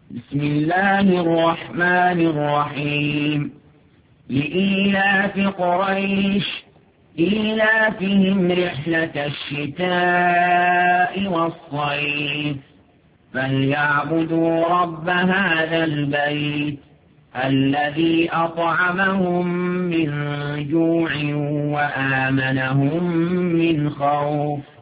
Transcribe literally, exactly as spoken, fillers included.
بسم الله الرحمن الرحيم لإيلاف قريش إيلافهم رحلة الشتاء والصيف فليعبدوا رب هذا البيت الذي أطعمهم من جوع وآمنهم من خوف